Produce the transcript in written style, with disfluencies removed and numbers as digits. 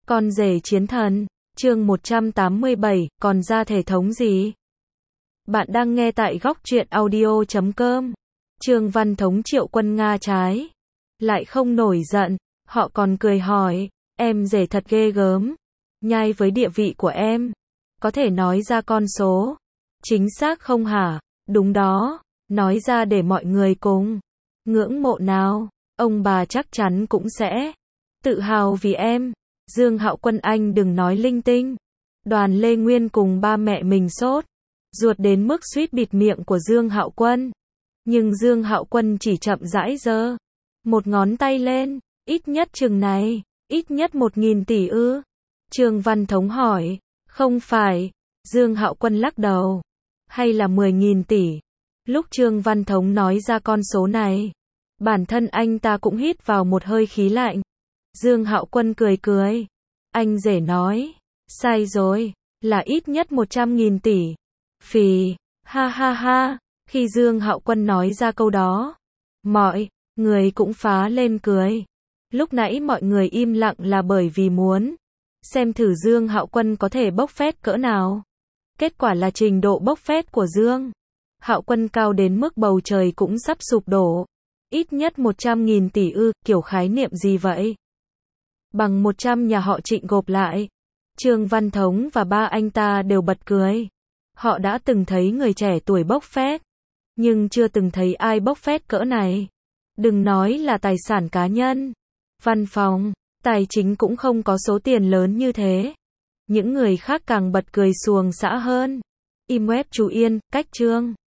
Con rể chiến thần, chương 187, còn ra thể thống gì? Bạn đang nghe tại góc truyện audio.com. Trương Văn Thống Triệu Quân Nga trái. Lại không nổi giận, họ còn cười hỏi, em rể thật ghê gớm. Nhai với địa vị của em. Có thể nói ra con số. Chính xác không hả? Đúng đó, nói ra để mọi người cùng ngưỡng mộ nào. Ông bà chắc chắn cũng sẽ tự hào vì em. Dương Hạo Quân anh đừng nói linh tinh. Đoàn Lê Nguyên cùng ba mẹ mình sốt ruột đến mức suýt bịt miệng của Dương Hạo Quân. Nhưng Dương Hạo Quân chỉ chậm rãi giơ một ngón tay lên, ít nhất chừng này, ít nhất 1.000 tỷ ư? Trương Văn Thống hỏi, không phải, Dương Hạo Quân lắc đầu, hay là 10.000 tỷ? Lúc Trương Văn Thống nói ra con số này, bản thân anh ta cũng hít vào một hơi khí lạnh. Dương Hạo Quân cười cười. Anh rể nói, sai rồi, là ít nhất 100.000 tỷ. Phì, ha ha ha, khi Dương Hạo Quân nói ra câu đó, mọi người cũng phá lên cười. Lúc nãy mọi người im lặng là bởi vì muốn xem thử Dương Hạo Quân có thể bốc phét cỡ nào. Kết quả là trình độ bốc phét của Dương Hạo Quân cao đến mức bầu trời cũng sắp sụp đổ. Ít nhất 100.000 tỷ ư, kiểu khái niệm gì vậy? Bằng 100 nhà họ Trịnh gộp lại. Trương Văn Thống và ba anh ta đều bật cười. Họ đã từng thấy người trẻ tuổi bốc phét, nhưng chưa từng thấy ai bốc phét cỡ này. Đừng nói là tài sản cá nhân, văn phòng, tài chính cũng không có số tiền lớn như thế. Những người khác càng bật cười xuồng xã hơn. Im web chú Yên, cách Trương